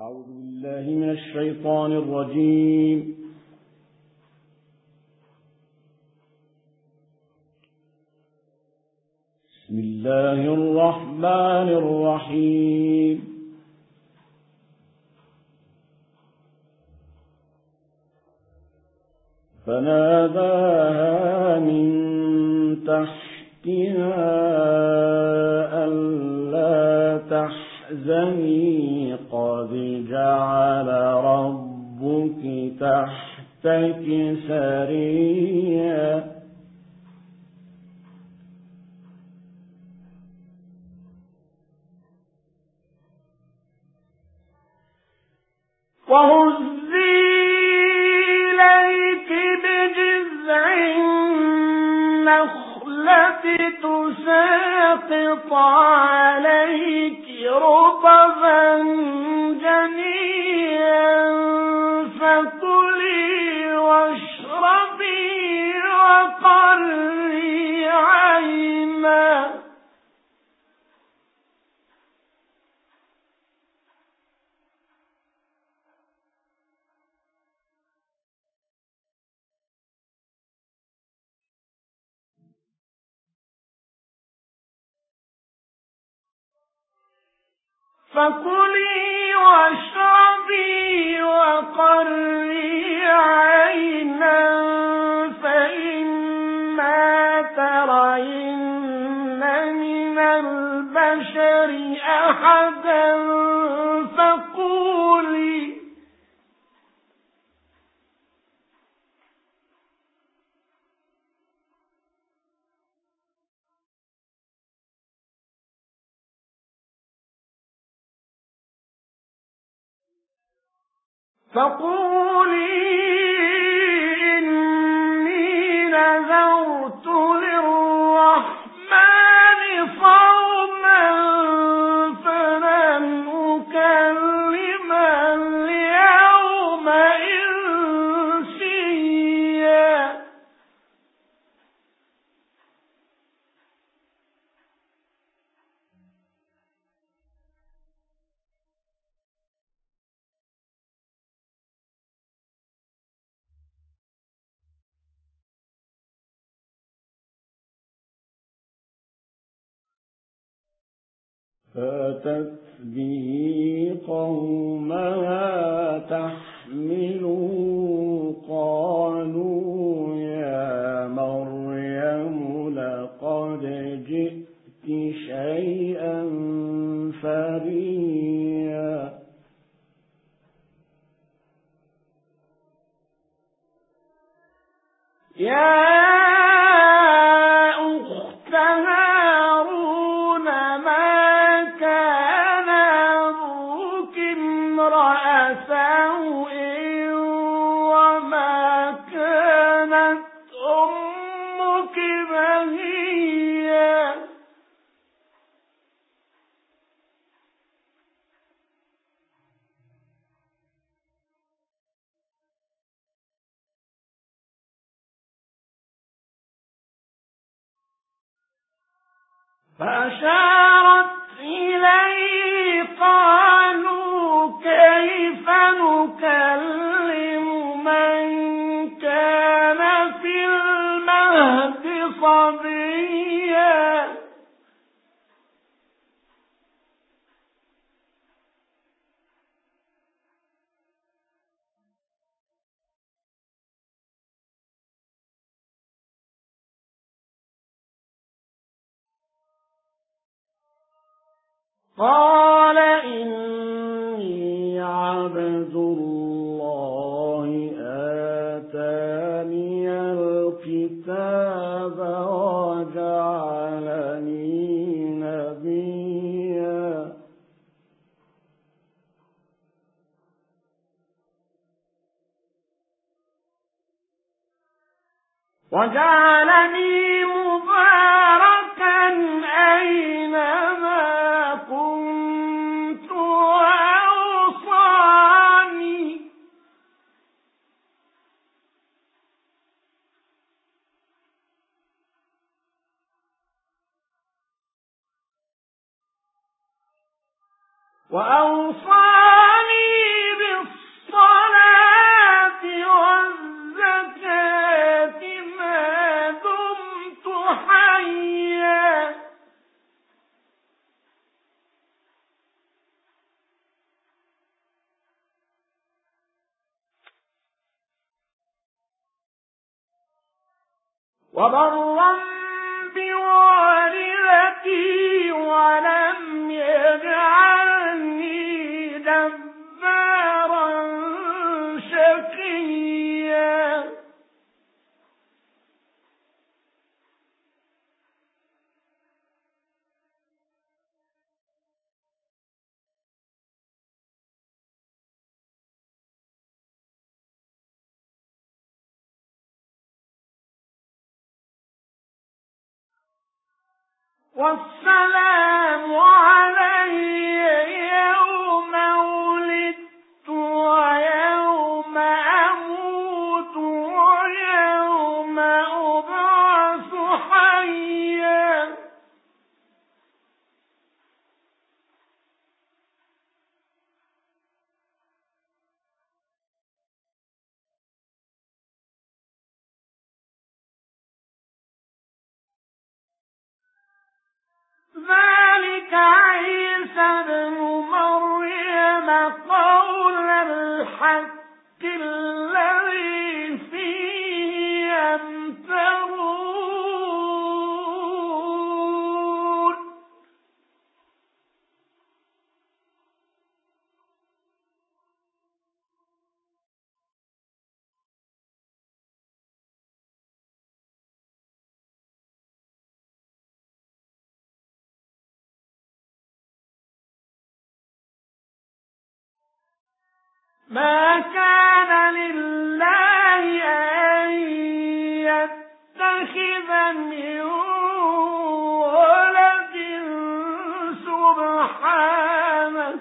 أعوذ بالله من الشيطان الرجيم. بسم الله الرحمن الرحيم. فناداها من تحتها ألا تحزني قد جعل ربك تحتك سريا وهزي إليك بجذع النخلة تساقط عليك رطبا جنيا فكلي واشربي وقري عينا فكلي واشربي وقري عينا فإما ترين من البشر أحدا فقولي إني نذرت للرحمن صوما فلن أكلم اليوم إنسيا فأتت به قومها تحمله قالوا يا مريم لقد جئت شيئا فريا يا فأشارت إليه قالوا كيف نكلم من كان في المهد صبيا قال إني عبد الله آتاني الكتاب وجعلني نبيا وجعلني مباركا أينما كنت وأوصاني وبرا بوالدتي ولم يجعلني جبارا شقيا. والسلام علي يوم ولدت ويوم أموت ويوم أبعث حيا. ذلك عيسى ابن مريم قول الحق الذي فيه يمترون. ما كان لله أن يتخذ من ولد سبحانه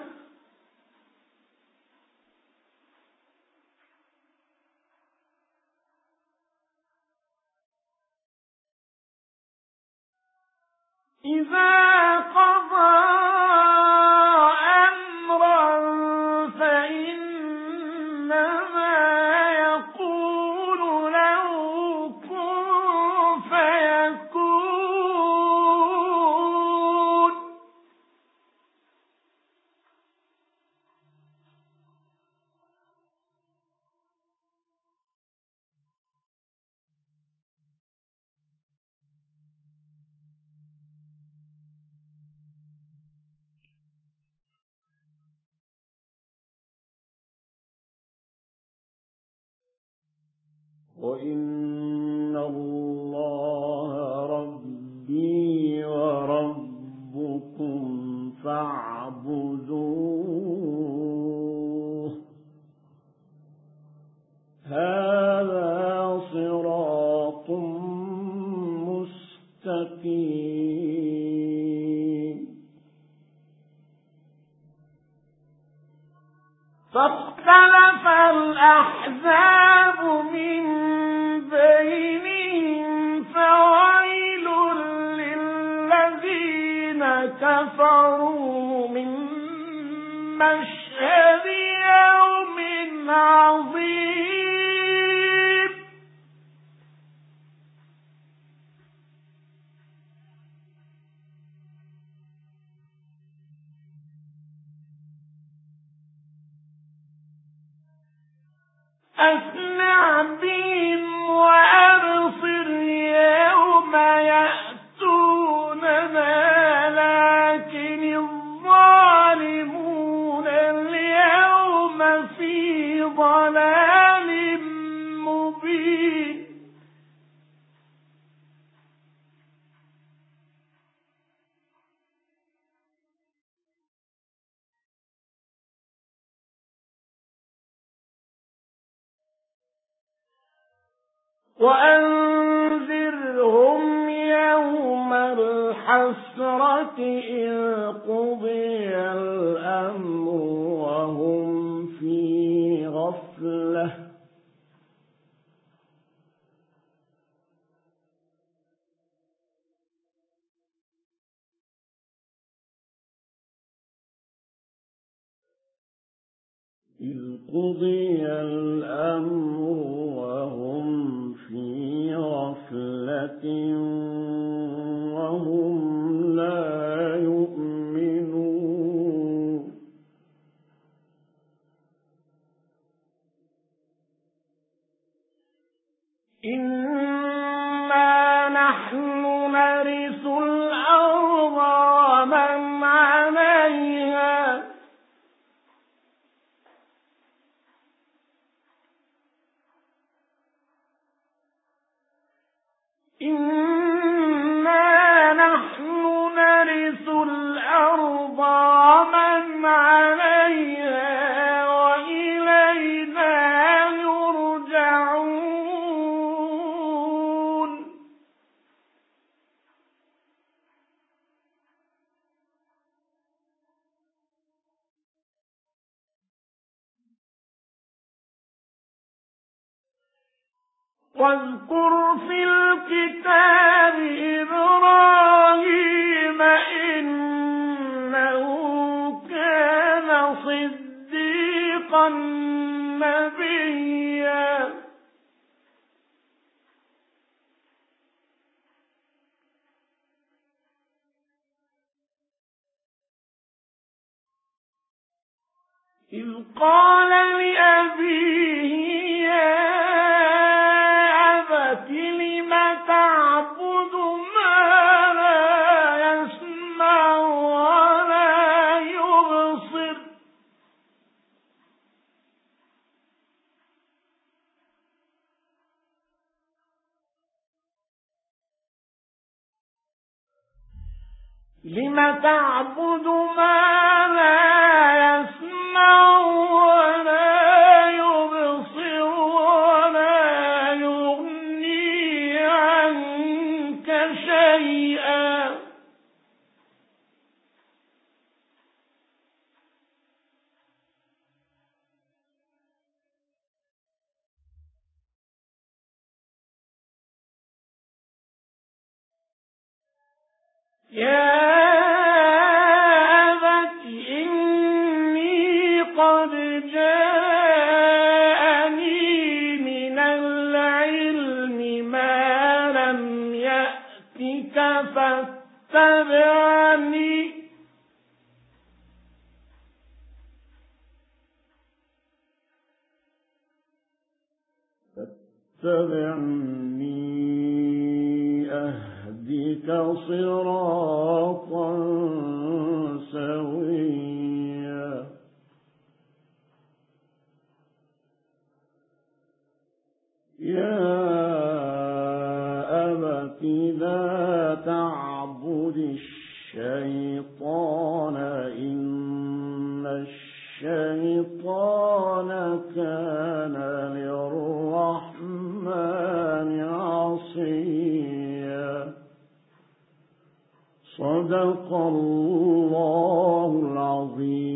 إذا قضى أمرا فإنما يقول له كن فيكون. وإن الله ربي وربكم فاعبدوه هذا صراط مستقيم. فاختلف الأحزاب من بينهم فويل للذين كفروا من مشهد يوم عظيم. أسمع بهم وأبصر يوم يأتوننا لكن الظالمون اليوم في ضلال مبين. وأنذرهم يوم الحسرة إذ قضي الأمر وهم في غفلة وهم لا يؤمنون. إنا إنا نحن نرث الأرض ومن عليها وإلينا يرجعون واذكر في الكتاب إبراهيم إنه كان صديقا نبيا إذ قال لأبيه يا أبت لم تعبد ما لا يسمع ولا يبصر لم تعبد ما لا يسمع ولا يبصر ولا يغني عنك شيئا يا أبت إني قد جاءني من العلم ما لم يأتك فاتبعني أهدك صراطا سويا يا أبت لا تعبد الشيطان إن الشيطان كان للرحمن عصيا صدق الله العظيم.